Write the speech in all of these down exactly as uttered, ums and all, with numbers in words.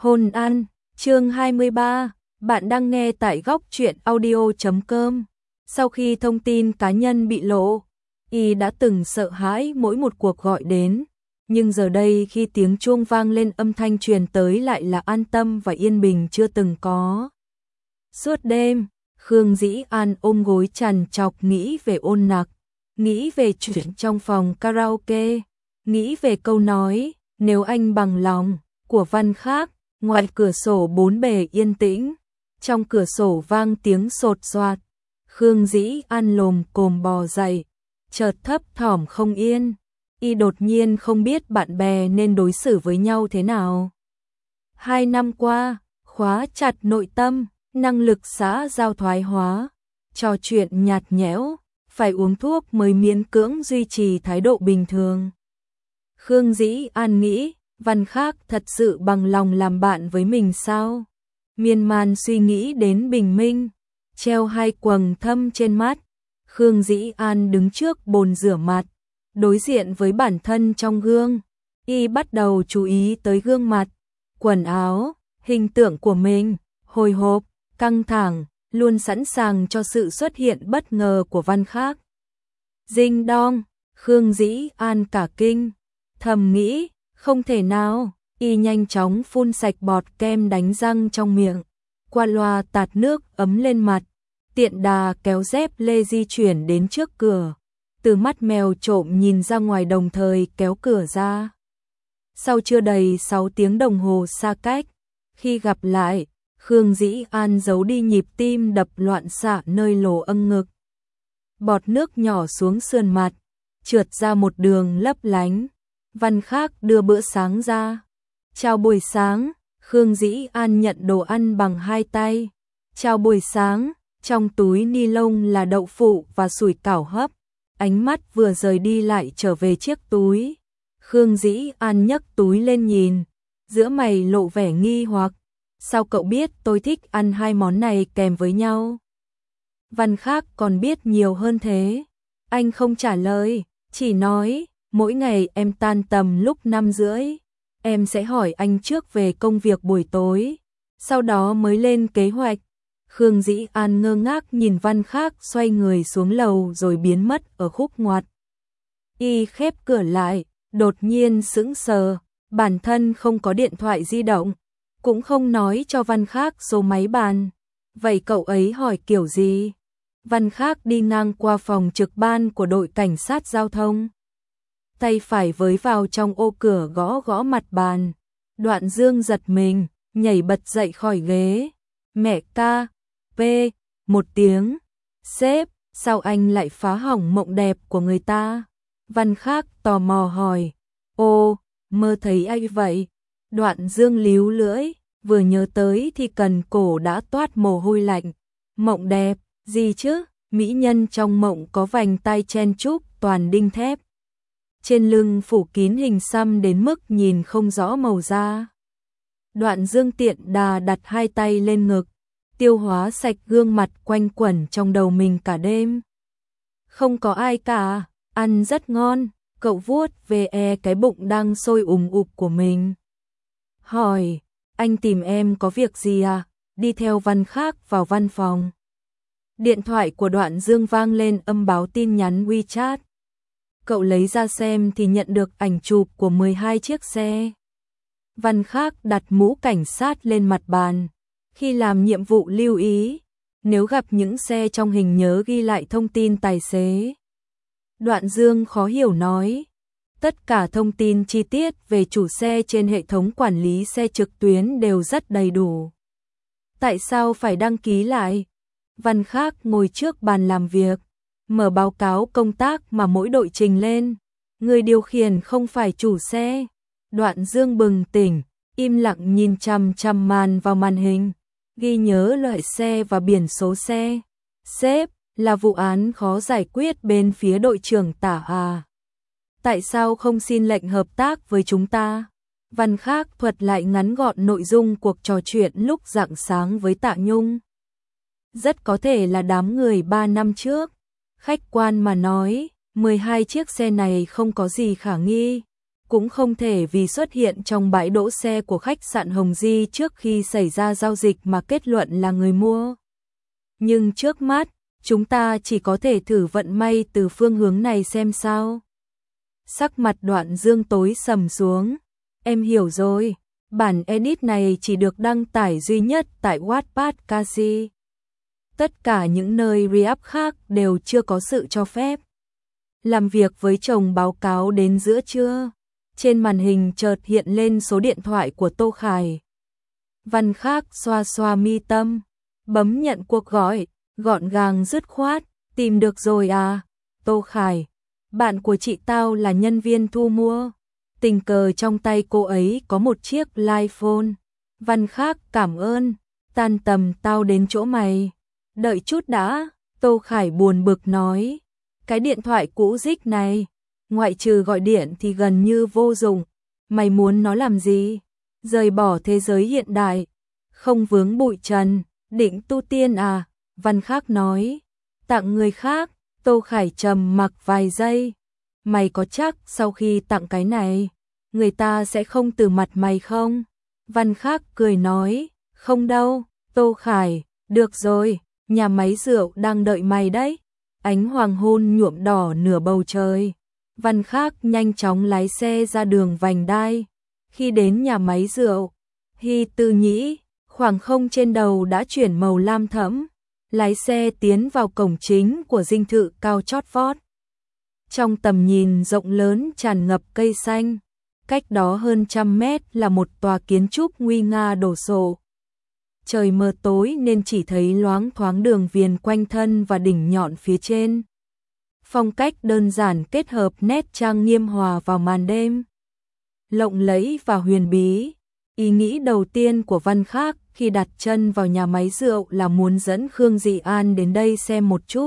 Hôn an, chương hai mươi ba, bạn đang nghe tại góc truyện audio chấm com. Sau khi thông tin cá nhân bị lộ, y đã từng sợ hãi mỗi một cuộc gọi đến, nhưng giờ đây khi tiếng chuông vang lên âm thanh truyền tới lại là an tâm và yên bình chưa từng có. Suốt đêm, Khương Dĩ An ôm gối trằn trọc nghĩ về Ôn Nặc, nghĩ về chuyện trong phòng karaoke, nghĩ về câu nói, nếu anh bằng lòng, của Văn Khác. Ngoài cửa sổ bốn bề yên tĩnh, trong cửa sổ vang tiếng sột soạt. Khương Dĩ An lồm cồm bò dậy, chợt thấp thỏm không yên, y đột nhiên không biết bạn bè nên đối xử với nhau thế nào. Hai năm qua, khóa chặt nội tâm, năng lực xã giao thoái hóa, trò chuyện nhạt nhẽo, phải uống thuốc mới miễn cưỡng duy trì thái độ bình thường. Khương Dĩ An nghĩ, Văn Khác thật sự bằng lòng làm bạn với mình sao? Miên man suy nghĩ đến bình minh, treo hai quầng thâm trên mắt. Khương Dĩ An đứng trước bồn rửa mặt, đối diện với bản thân trong gương. Y bắt đầu chú ý tới gương mặt, quần áo, hình tượng của mình, hồi hộp, căng thẳng, luôn sẵn sàng cho sự xuất hiện bất ngờ của Văn Khác. Ding dong, Khương Dĩ An cả kinh, thầm nghĩ, không thể nào, y nhanh chóng phun sạch bọt kem đánh răng trong miệng, qua loa tạt nước ấm lên mặt, tiện đà kéo dép lê di chuyển đến trước cửa, từ mắt mèo trộm nhìn ra ngoài đồng thời kéo cửa ra. Sau chưa đầy sáu tiếng đồng hồ xa cách, khi gặp lại, Khương Dĩ An giấu đi nhịp tim đập loạn xạ nơi lỗ âng ngực. Bọt nước nhỏ xuống sườn mặt, trượt ra một đường lấp lánh. Văn Khác đưa bữa sáng ra. Chào buổi sáng, Khương Dĩ An nhận đồ ăn bằng hai tay. Chào buổi sáng, trong túi ni lông là đậu phụ và sủi cảo hấp. Ánh mắt vừa rời đi lại trở về chiếc túi. Khương Dĩ An nhấc túi lên nhìn, giữa mày lộ vẻ nghi hoặc. Sao cậu biết tôi thích ăn hai món này kèm với nhau? Văn Khác còn biết nhiều hơn thế. Anh không trả lời, chỉ nói, mỗi ngày em tan tầm lúc năm rưỡi, em sẽ hỏi anh trước về công việc buổi tối, sau đó mới lên kế hoạch. Khương Dĩ An ngơ ngác nhìn Văn Khác xoay người xuống lầu rồi biến mất ở khúc ngoặt. Y khép cửa lại, đột nhiên sững sờ, bản thân không có điện thoại di động, cũng không nói cho Văn Khác số máy bàn. Vậy cậu ấy hỏi kiểu gì? Văn Khác đi ngang qua phòng trực ban của đội cảnh sát giao thông. Tay phải với vào trong ô cửa gõ gõ mặt bàn. Đoạn Dương giật mình, nhảy bật dậy khỏi ghế. Mẹ ca, p, một tiếng. Sếp, sao anh lại phá hỏng mộng đẹp của người ta? Văn Khác tò mò hỏi. Ô, mơ thấy ai vậy? Đoạn Dương líu lưỡi, vừa nhớ tới thì cần cổ đã toát mồ hôi lạnh. Mộng đẹp, gì chứ? Mỹ nhân trong mộng có vành tay chen chúc toàn đinh thép. Trên lưng phủ kín hình xăm đến mức nhìn không rõ màu da. Đoạn Dương tiện đà đặt hai tay lên ngực, tiêu hóa sạch gương mặt quanh quẩn trong đầu mình cả đêm. Không có ai cả, ăn rất ngon, cậu vuốt về e cái bụng đang sôi ùm ụp của mình. Hỏi, anh tìm em có việc gì à? Đi theo Văn Khác vào văn phòng. Điện thoại của Đoạn Dương vang lên âm báo tin nhắn WeChat. Cậu lấy ra xem thì nhận được ảnh chụp của mười hai chiếc xe. Văn Khác đặt mũ cảnh sát lên mặt bàn. Khi làm nhiệm vụ lưu ý, nếu gặp những xe trong hình nhớ ghi lại thông tin tài xế. Đoạn Dương khó hiểu nói, tất cả thông tin chi tiết về chủ xe trên hệ thống quản lý xe trực tuyến đều rất đầy đủ. Tại sao phải đăng ký lại? Văn Khác ngồi trước bàn làm việc, mở báo cáo công tác mà mỗi đội trình lên. Người điều khiển không phải chủ xe. Đoạn Dương bừng tỉnh, im lặng nhìn chằm chằm màn vào màn hình, ghi nhớ loại xe và biển số xe. Sếp, là vụ án khó giải quyết bên phía đội trưởng Tả à? Tại sao không xin lệnh hợp tác với chúng ta? Văn Khác thuật lại ngắn gọn nội dung cuộc trò chuyện lúc rạng sáng với Tạ Nhung. Rất có thể là đám người ba năm trước. Khách quan mà nói, mười hai chiếc xe này không có gì khả nghi. cũng không thể vì xuất hiện trong bãi đỗ xe của khách sạn Hồng Di trước khi xảy ra giao dịch mà kết luận là người mua. Nhưng trước mắt, chúng ta chỉ có thể thử vận may từ phương hướng này xem sao. Sắc mặt Đoạn Dương tối sầm xuống. Em hiểu rồi, bản edit này chỉ được đăng tải duy nhất tại Wattpad Casi. Tất cả những nơi re-up khác đều chưa có sự cho phép. Làm việc với chồng báo cáo đến giữa trưa. Trên màn hình chợt hiện lên số điện thoại của Tô Khải. Văn Khác xoa xoa mi tâm, bấm nhận cuộc gọi, gọn gàng dứt khoát. Tìm được rồi à, Tô Khải. Bạn của chị tao là nhân viên thu mua. Tình cờ trong tay cô ấy có một chiếc iPhone. Văn Khác cảm ơn. Tan tầm tao đến chỗ mày. Đợi chút đã, Tô Khải buồn bực nói. Cái điện thoại cũ rích này, ngoại trừ gọi điện thì gần như vô dụng. Mày muốn nó làm gì? Rời bỏ thế giới hiện đại, không vướng bụi trần, định tu tiên à? Văn Khác nói. Tặng người khác. Tô Khải trầm mặc vài giây. Mày có chắc sau khi tặng cái này, người ta sẽ không từ mặt mày không? Văn Khác cười nói. Không đâu, Tô Khải. Được rồi, nhà máy rượu đang đợi mày đấy. Ánh hoàng hôn nhuộm đỏ nửa bầu trời. Văn Khác nhanh chóng lái xe ra đường vành đai. Khi đến nhà máy rượu, Hy Tư Nhĩ, khoảng không trên đầu đã chuyển màu lam thẫm. Lái xe tiến vào cổng chính của dinh thự cao chót vót. Trong tầm nhìn rộng lớn tràn ngập cây xanh, cách đó hơn trăm mét là một tòa kiến trúc nguy nga đổ sộ. Trời mờ tối nên chỉ thấy loáng thoáng đường viền quanh thân và đỉnh nhọn phía trên. Phong cách đơn giản kết hợp nét trang nghiêm hòa vào màn đêm. Lộng lẫy và huyền bí. Ý nghĩ đầu tiên của Văn Khác khi đặt chân vào nhà máy rượu là muốn dẫn Khương Dị An đến đây xem một chút.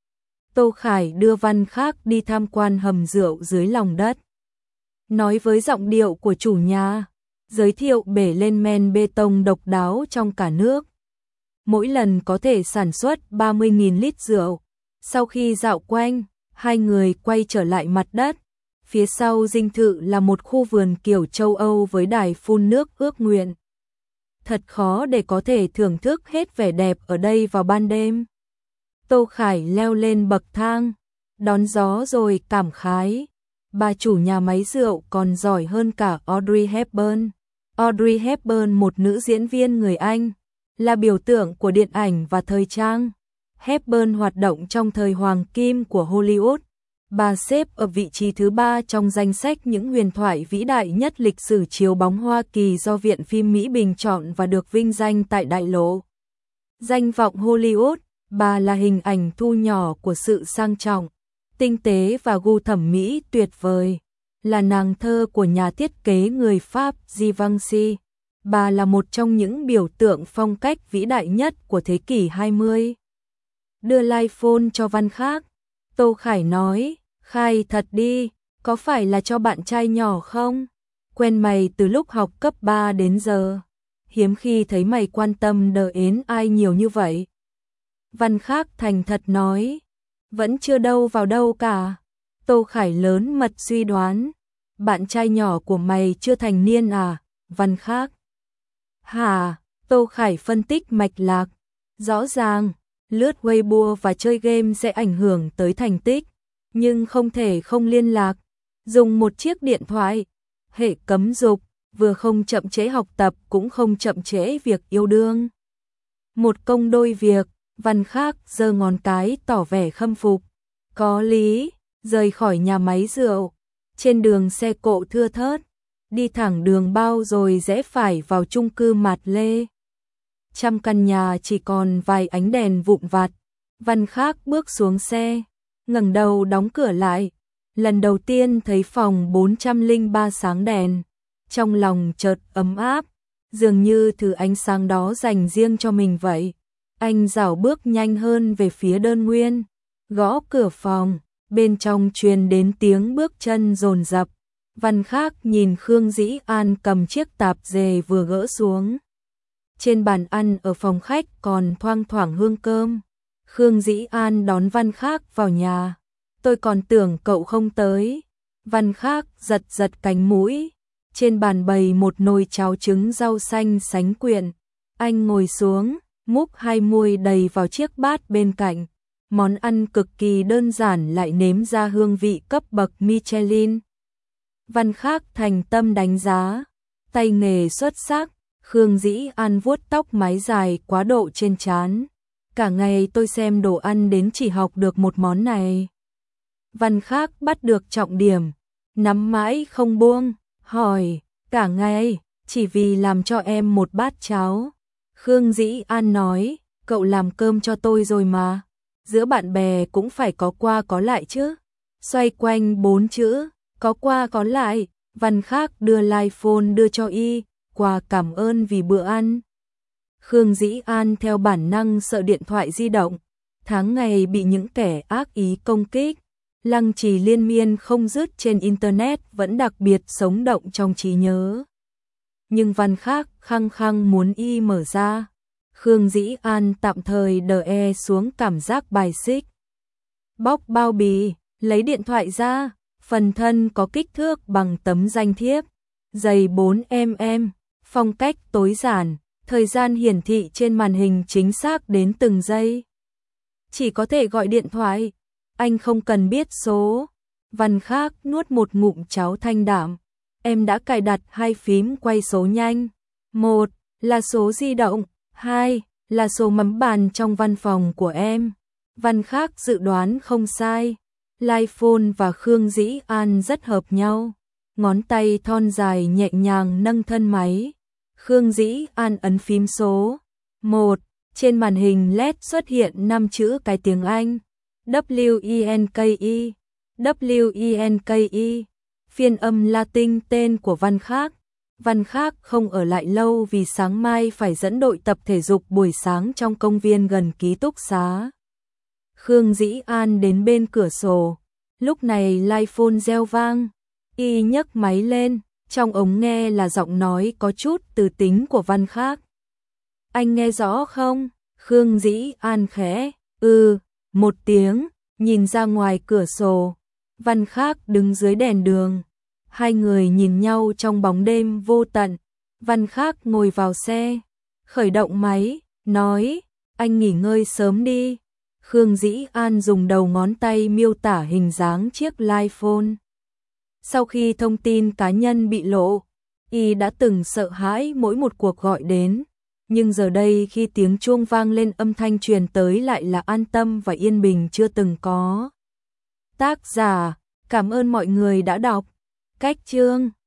Tô Khải đưa Văn Khác đi tham quan hầm rượu dưới lòng đất. Nói với giọng điệu của chủ nhà, giới thiệu bể lên men bê tông độc đáo trong cả nước. Mỗi lần có thể sản xuất ba mươi nghìn lít rượu. Sau khi dạo quanh, hai người quay trở lại mặt đất. Phía sau dinh thự là một khu vườn kiểu châu Âu với đài phun nước ước nguyện. Thật khó để có thể thưởng thức hết vẻ đẹp ở đây vào ban đêm. Tô Khải leo lên bậc thang, đón gió rồi cảm khái. Bà chủ nhà máy rượu còn giỏi hơn cả Audrey Hepburn. Audrey Hepburn, một nữ diễn viên người Anh, là biểu tượng của điện ảnh và thời trang. Hepburn hoạt động trong thời hoàng kim của Hollywood. Bà xếp ở vị trí thứ ba trong danh sách những huyền thoại vĩ đại nhất lịch sử chiếu bóng Hoa Kỳ do Viện Phim Mỹ bình chọn và được vinh danh tại đại lộ. Danh vọng Hollywood, bà là hình ảnh thu nhỏ của sự sang trọng, tinh tế và gu thẩm mỹ tuyệt vời. Là nàng thơ của nhà thiết kế người Pháp Givenchy. Bà là một trong những biểu tượng phong cách vĩ đại nhất của thế kỷ hai mươi. Đưa iPhone cho Văn Khác. Tô Khải nói, khai thật đi, có phải là cho bạn trai nhỏ không? Quen mày từ lúc học cấp ba đến giờ. Hiếm khi thấy mày quan tâm đờ ến ai nhiều như vậy. Văn Khác thành thật nói, vẫn chưa đâu vào đâu cả. Tô Khải lớn mật suy đoán, bạn trai nhỏ của mày chưa thành niên à? Văn Khác. Hả? Tô Khải phân tích mạch lạc. Rõ ràng, lướt Weibo và chơi game sẽ ảnh hưởng tới thành tích, nhưng không thể không liên lạc. Dùng một chiếc điện thoại, hệ cấm dục, vừa không chậm trễ học tập cũng không chậm trễ việc yêu đương. Một công đôi việc. Văn Khác giơ ngón cái tỏ vẻ khâm phục. Có lý. Rời khỏi nhà máy rượu, trên đường xe cộ thưa thớt, đi thẳng đường bao rồi rẽ phải vào chung cư Mạt Lê. Trăm căn nhà chỉ còn vài ánh đèn vụn vặt. Văn Khác bước xuống xe, ngẩng đầu đóng cửa lại. Lần đầu tiên thấy phòng bốn trăm lẻ ba sáng đèn, trong lòng chợt ấm áp, dường như thứ ánh sáng đó dành riêng cho mình vậy. Anh dảo bước nhanh hơn về phía đơn nguyên, gõ cửa phòng, bên trong truyền đến tiếng bước chân dồn dập. Văn Khác nhìn Khương Dĩ An cầm chiếc tạp dề vừa gỡ xuống. Trên bàn ăn ở phòng khách còn thoang thoảng hương cơm. Khương Dĩ An đón Văn Khác vào nhà. Tôi còn tưởng cậu không tới. Văn Khác giật giật cánh mũi. Trên bàn bày một nồi cháo trứng rau xanh sánh quyện. Anh ngồi xuống, múc hai muôi đầy vào chiếc bát bên cạnh. Món ăn cực kỳ đơn giản lại nếm ra hương vị cấp bậc Michelin. Văn Khác thành tâm đánh giá. Tay nghề xuất sắc. Khương Dĩ An vuốt tóc mái dài quá độ trên trán. Cả ngày tôi xem đồ ăn đến chỉ học được một món này. Văn Khác bắt được trọng điểm. Nắm mãi không buông. Hỏi, cả ngày, chỉ vì làm cho em một bát cháo. Khương Dĩ An nói, cậu làm cơm cho tôi rồi mà. Giữa bạn bè cũng phải có qua có lại chứ. Xoay quanh bốn chữ, có qua có lại, Văn Khác đưa iPhone đưa cho y, quà cảm ơn vì bữa ăn. Khương Dĩ An theo bản năng sợ điện thoại di động, tháng ngày bị những kẻ ác ý công kích, lăng trì liên miên không dứt trên Internet vẫn đặc biệt sống động trong trí nhớ. Nhưng Văn Khác khăng khăng muốn y mở ra. Khương Dĩ An tạm thời đè e xuống cảm giác bài xích. Bóc bao bì, lấy điện thoại ra, phần thân có kích thước bằng tấm danh thiếp, dày bốn mi li mét, phong cách tối giản, thời gian hiển thị trên màn hình chính xác đến từng giây. Chỉ có thể gọi điện thoại, anh không cần biết số. Văn Khác nuốt một ngụm cháo thanh đạm. Em đã cài đặt hai phím quay số nhanh. Một là số di động, hai là số mắm bàn trong văn phòng của em. Văn Khác dự đoán không sai. iPhone và Khương Dĩ An rất hợp nhau. Ngón tay thon dài nhẹ nhàng nâng thân máy. Khương Dĩ An ấn phím số một. Trên màn hình led xuất hiện năm chữ cái tiếng Anh. W E N K E. W E N K E. Phiên âm Latin tên của Văn Khác. Văn Khác không ở lại lâu vì sáng mai phải dẫn đội tập thể dục buổi sáng trong công viên gần ký túc xá. Khương Dĩ An đến bên cửa sổ. Lúc này iPhone reo vang. Y nhấc máy lên. Trong ống nghe là giọng nói có chút từ tính của Văn Khác. Anh nghe rõ không? Khương Dĩ An khẽ. Ừ, một tiếng. Nhìn ra ngoài cửa sổ. Văn Khác đứng dưới đèn đường. Hai người nhìn nhau trong bóng đêm vô tận. Văn Khác ngồi vào xe, khởi động máy, nói, anh nghỉ ngơi sớm đi. Khương Dĩ An dùng đầu ngón tay miêu tả hình dáng chiếc iPhone. Sau khi thông tin cá nhân bị lộ, y đã từng sợ hãi mỗi một cuộc gọi đến. Nhưng giờ đây khi tiếng chuông vang lên âm thanh truyền tới lại là an tâm và yên bình chưa từng có. Tác giả, cảm ơn mọi người đã đọc. Cách chương